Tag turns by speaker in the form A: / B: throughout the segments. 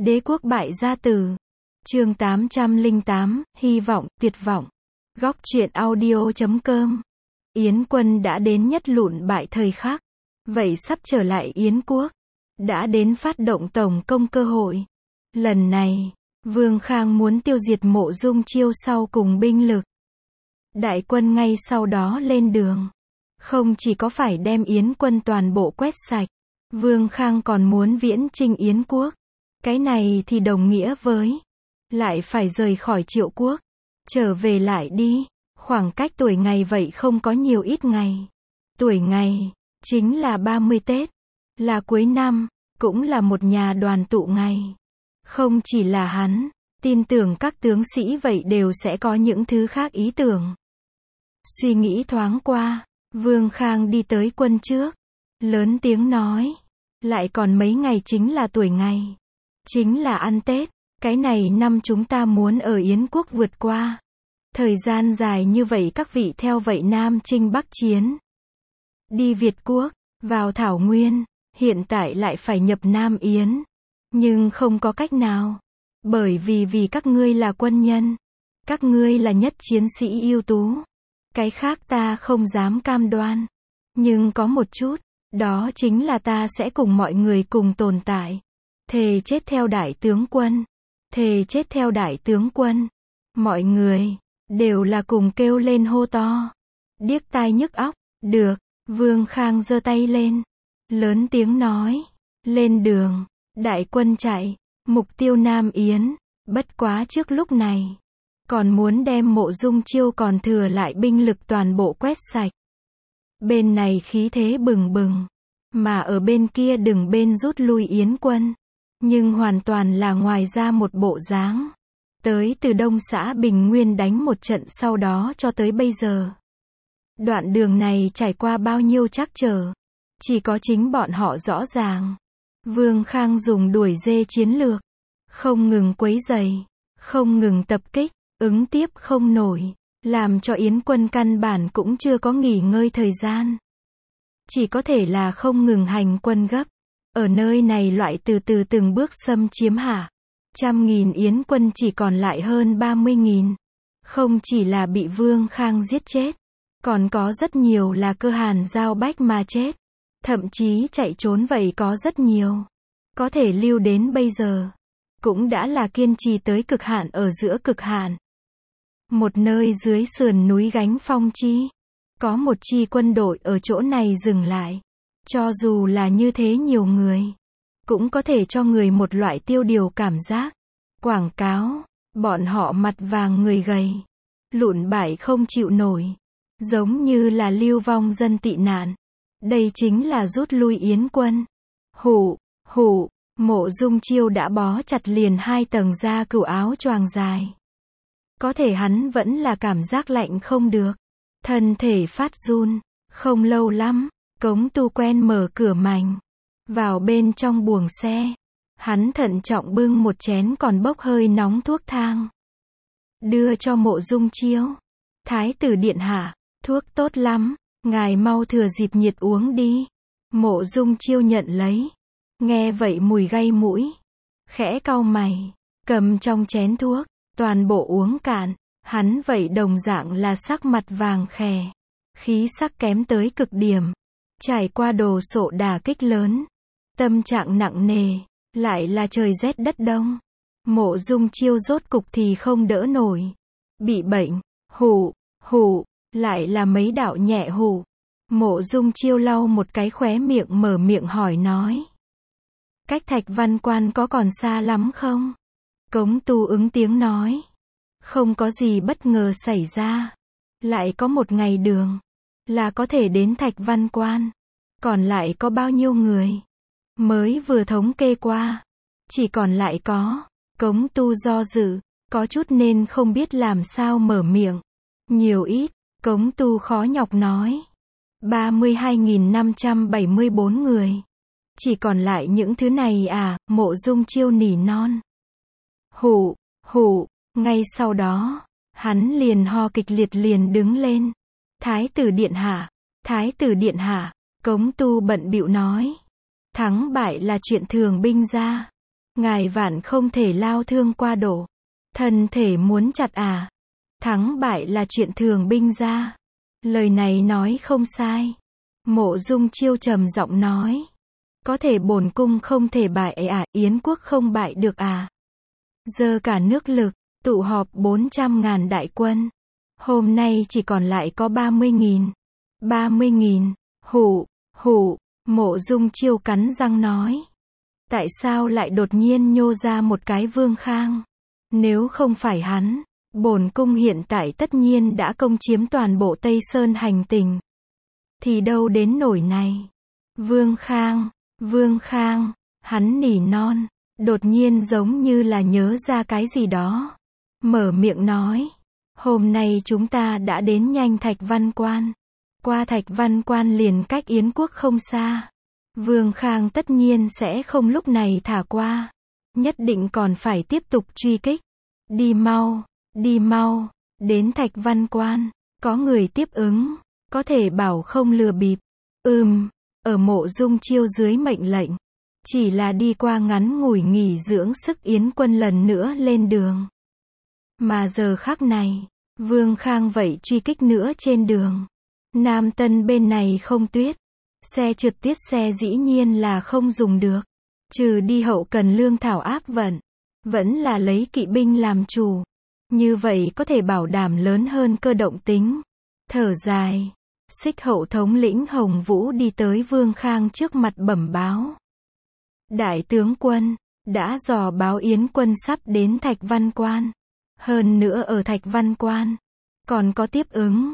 A: Đế quốc bại gia tử. Chương 808, hy vọng, tuyệt vọng. Góc truyện audio.com. Yến quân đã đến nhất lụn bại thời khắc. Vậy sắp trở lại Yến quốc. Đã đến phát động tổng công cơ hội. Lần này, Vương Khang muốn tiêu diệt Mộ Dung Chiêu sau cùng binh lực. Đại quân ngay sau đó lên đường. Không chỉ có phải đem Yến quân toàn bộ quét sạch, Vương Khang còn muốn viễn chinh Yến quốc. Cái này thì đồng nghĩa với lại phải rời khỏi Triệu quốc, trở về lại đi. Khoảng cách tuổi ngày vậy không có nhiều ít ngày. Tuổi ngày chính là 30 Tết, là cuối năm, cũng là một nhà đoàn tụ ngày. Không chỉ là hắn, tin tưởng các tướng sĩ vậy đều sẽ có những thứ khác ý tưởng. Suy nghĩ thoáng qua, Vương Khang đi tới quân trước, lớn tiếng nói, lại còn mấy ngày chính là tuổi ngày, chính là ăn Tết, cái này năm chúng ta muốn ở Yến quốc vượt qua. Thời gian dài như vậy các vị theo vậy Nam chinh Bắc chiến, đi Việt quốc, vào Thảo Nguyên, hiện tại lại phải nhập Nam Yến. Nhưng không có cách nào, bởi vì các ngươi là quân nhân, các ngươi là nhất chiến sĩ ưu tú. Cái khác ta không dám cam đoan, nhưng có một chút, đó chính là ta sẽ cùng mọi người cùng tồn tại. Thề chết theo đại tướng quân, thề chết theo đại tướng quân. Mọi người đều là cùng kêu lên hô to, điếc tai nhức óc. Được, Vương Khang giơ tay lên, lớn tiếng nói, lên đường. Đại quân chạy, mục tiêu Nam Yến. Bất quá trước lúc này, còn muốn đem Mộ Dung Chiêu còn thừa lại binh lực toàn bộ quét sạch. Bên này khí thế bừng bừng, mà ở bên kia đừng bên rút lui Yến quân. Nhưng hoàn toàn là ngoài ra một bộ dáng. Tới từ Đông xã Bình Nguyên đánh một trận sau đó cho tới bây giờ. Đoạn đường này trải qua bao nhiêu trắc trở, chỉ có chính bọn họ rõ ràng. Vương Khang dùng đuổi dê chiến lược, không ngừng quấy rầy, không ngừng tập kích, ứng tiếp không nổi, làm cho Yến quân căn bản cũng chưa có nghỉ ngơi thời gian. Chỉ có thể là không ngừng hành quân gấp. Ở nơi này loại từ từ từng bước xâm chiếm hạ. 100.000 Yến quân chỉ còn lại hơn 30.000. Không chỉ là bị Vương Khang giết chết, còn có rất nhiều là cơ hàn giao bách mà chết. Thậm chí chạy trốn vậy có rất nhiều. Có thể lưu đến bây giờ, cũng đã là kiên trì tới cực hạn ở giữa cực hạn. Một nơi dưới sườn núi gánh phong chi, có một chi quân đội ở chỗ này dừng lại. Cho dù là như thế nhiều người, cũng có thể cho người một loại tiêu điều cảm giác. Quảng cáo, bọn họ mặt vàng người gầy, lụn bại không chịu nổi, giống như là lưu vong dân tị nạn. Đây chính là rút lui Yến quân. Hủ, Mộ Dung Chiêu đã bó chặt liền 2 tầng da cừu áo choàng dài. Có thể hắn vẫn là cảm giác lạnh không được. Thân thể phát run. Không lâu lắm, Cống Tu quen mở cửa mành vào bên trong buồng xe. Hắn thận trọng bưng một chén còn bốc hơi nóng thuốc thang, đưa cho Mộ Dung Chiêu. Thái tử điện hạ, thuốc tốt lắm, ngài mau thừa dịp nhiệt uống đi. Mộ Dung Chiêu nhận lấy, nghe vậy mùi gây mũi, khẽ cau mày, cầm trong chén thuốc, toàn bộ uống cạn. Hắn vậy đồng dạng là sắc mặt vàng khè, khí sắc kém tới cực điểm, trải qua đồ sộ đả kích lớn, tâm trạng nặng nề, lại là trời rét đất đông. Mộ Dung Chiêu rốt cục thì không đỡ nổi, bị bệnh, hủ, lại là mấy đạo nhẹ hủ. Mộ Dung Chiêu lau một cái khóe miệng mở miệng hỏi nói, cách Thạch Văn Quan có còn xa lắm không? Cống Tu ứng tiếng nói, không có gì bất ngờ xảy ra, lại có một ngày đường, là có thể đến Thạch Văn Quan. Còn lại có bao nhiêu người? Mới vừa thống kê qua, chỉ còn lại có. Cống Tu do dự, có chút nên không biết làm sao mở miệng. Nhiều ít, Cống Tu khó nhọc nói, 32.574 người. Chỉ còn lại những thứ này à? Mộ Dung Chiêu nỉ non. Hủ, ngay sau đó, hắn liền ho kịch liệt liền đứng lên. Thái tử điện hạ, Cống Tu bận bịu nói, thắng bại là chuyện thường binh ra. Ngài vạn không thể lao thương qua độ. Thân thể muốn chặt à? Thắng bại là chuyện thường binh ra. Lời này nói không sai. Mộ Dung Chiêu trầm giọng nói. Có thể bổn cung không thể bại à, Yến quốc không bại được à? Giờ cả nước lực, tụ họp 400.000 đại quân. Hôm nay chỉ còn lại có 30.000. 30.000, hủ, Mộ Dung Chiêu cắn răng nói. Tại sao lại đột nhiên nhô ra một cái Vương Khang? Nếu không phải hắn, bổn cung hiện tại tất nhiên đã công chiếm toàn bộ Tây Sơn hành tỉnh. Thì đâu đến nổi này. Vương Khang, hắn nỉ non, đột nhiên giống như là nhớ ra cái gì đó. Mở miệng nói, hôm nay chúng ta đã đến nhanh Thạch Văn Quan. Qua Thạch Văn Quan liền cách Yến quốc không xa. Vương Khang tất nhiên sẽ không lúc này thả qua. Nhất định còn phải tiếp tục truy kích. Đi mau, đến Thạch Văn Quan. Có người tiếp ứng, có thể bảo không lừa bịp. Ở Mộ Dung Chiêu dưới mệnh lệnh. Chỉ là đi qua ngắn ngủi nghỉ dưỡng sức, Yến quân lần nữa lên đường. Mà giờ khắc này, Vương Khang vậy truy kích nữa trên đường. Nam Tân bên này không tuyết. Xe trượt tuyết xe dĩ nhiên là không dùng được. Trừ đi hậu cần lương thảo áp vận. Vẫn là lấy kỵ binh làm chủ. Như vậy có thể bảo đảm lớn hơn cơ động tính. Thở dài. Xích hậu thống lĩnh Hồng Vũ đi tới Vương Khang trước mặt bẩm báo. Đại tướng quân, đã dò báo Yến quân sắp đến Thạch Văn Quan. Hơn nữa ở Thạch Văn Quan, còn có tiếp ứng.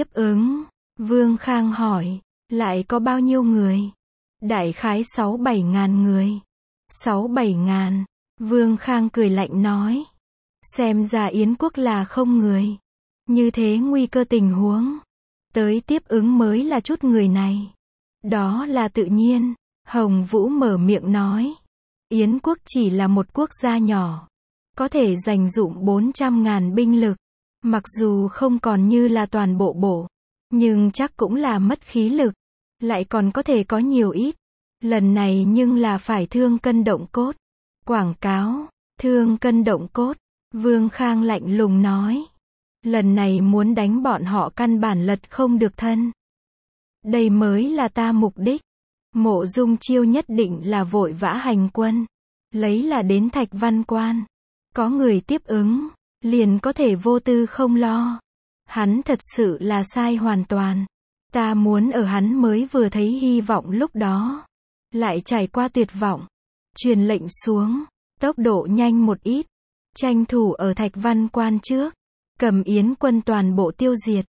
A: Vương Khang hỏi, lại có bao nhiêu người? Đại khái 6-7 ngàn người. 6-7 ngàn. Vương Khang cười lạnh nói. Xem ra Yến quốc là không người. Như thế nguy cơ tình huống. Tới tiếp ứng mới là chút người này. Đó là tự nhiên. Hồng Vũ mở miệng nói. Yến quốc chỉ là một quốc gia nhỏ. Có thể dành dụm 400.000 binh lực. Mặc dù không còn như là toàn bộ, nhưng chắc cũng là mất khí lực. Lại còn có thể có nhiều ít. Lần này nhưng là phải thương cân động cốt. Quảng cáo, thương cân động cốt. Vương Khang lạnh lùng nói. Lần này muốn đánh bọn họ căn bản lật không được thân. Đây mới là ta mục đích. Mộ Dung Chiêu nhất định là vội vã hành quân. Lấy là đến Thạch Văn Quan. Có người tiếp ứng, liền có thể vô tư không lo. Hắn thật sự là sai hoàn toàn. Ta muốn ở hắn mới vừa thấy hy vọng lúc đó. Lại trải qua tuyệt vọng. Truyền lệnh xuống, tốc độ nhanh một ít. Tranh thủ ở Thạch Văn Quan trước. Cầm Yến quân toàn bộ tiêu diệt.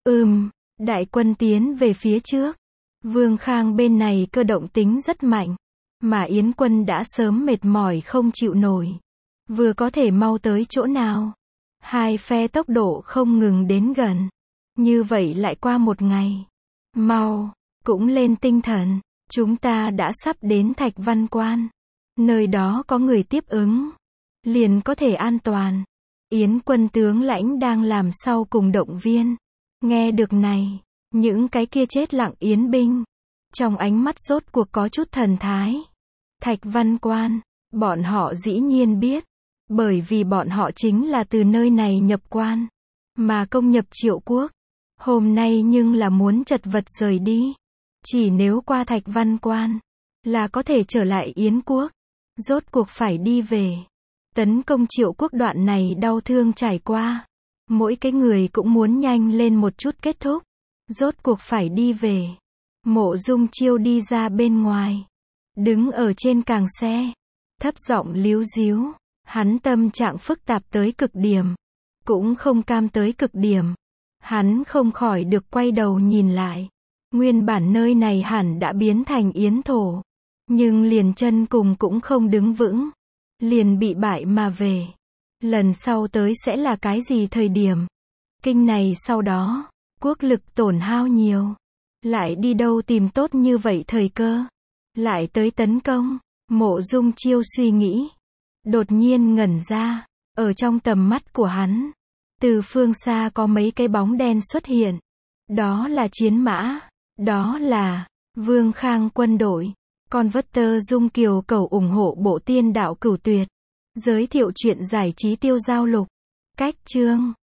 A: Đại quân tiến về phía trước. Vương Khang bên này cơ động tính rất mạnh. Mà Yến quân đã sớm mệt mỏi không chịu nổi. Vừa có thể mau tới chỗ nào. Hai phe tốc độ không ngừng đến gần. Như vậy lại qua một ngày. Mau, cũng lên tinh thần. Chúng ta đã sắp đến Thạch Văn Quan. Nơi đó có người tiếp ứng. Liền có thể an toàn. Yến quân tướng lãnh đang làm sau cùng động viên. Nghe được này, những cái kia chết lặng Yến binh. Trong ánh mắt rốt cuộc có chút thần thái. Thạch Văn Quan, bọn họ dĩ nhiên biết. Bởi vì bọn họ chính là từ nơi này nhập quan. Mà công nhập Triệu quốc. Hôm nay nhưng là muốn chật vật rời đi. Chỉ nếu qua Thạch Văn Quan, là có thể trở lại Yến quốc. Rốt cuộc phải đi về. Tấn công Triệu quốc đoạn này đau thương trải qua. Mỗi cái người cũng muốn nhanh lên một chút kết thúc. Rốt cuộc phải đi về. Mộ Dung Chiêu đi ra bên ngoài. Đứng ở trên càng xe. Thấp giọng líu díu. Hắn tâm trạng phức tạp tới cực điểm. Cũng không cam tới cực điểm. Hắn không khỏi được quay đầu nhìn lại. Nguyên bản nơi này hẳn đã biến thành yến thổ. Nhưng liền chân cùng cũng không đứng vững. Liền bị bại mà về. Lần sau tới sẽ là cái gì thời điểm? Kinh này sau đó, quốc lực tổn hao nhiều. Lại đi đâu tìm tốt như vậy thời cơ? Lại tới tấn công. Mộ Dung Chiêu suy nghĩ. Đột nhiên ngẩn ra. Ở trong tầm mắt của hắn. Từ phương xa có mấy cái bóng đen xuất hiện. Đó là chiến mã. Đó là Vương Khang quân đội. Converter Dung Kiều cầu ủng hộ bộ tiên đạo Cửu Tuyệt. Giới thiệu truyện giải trí Tiêu Giao Lục. Cách chương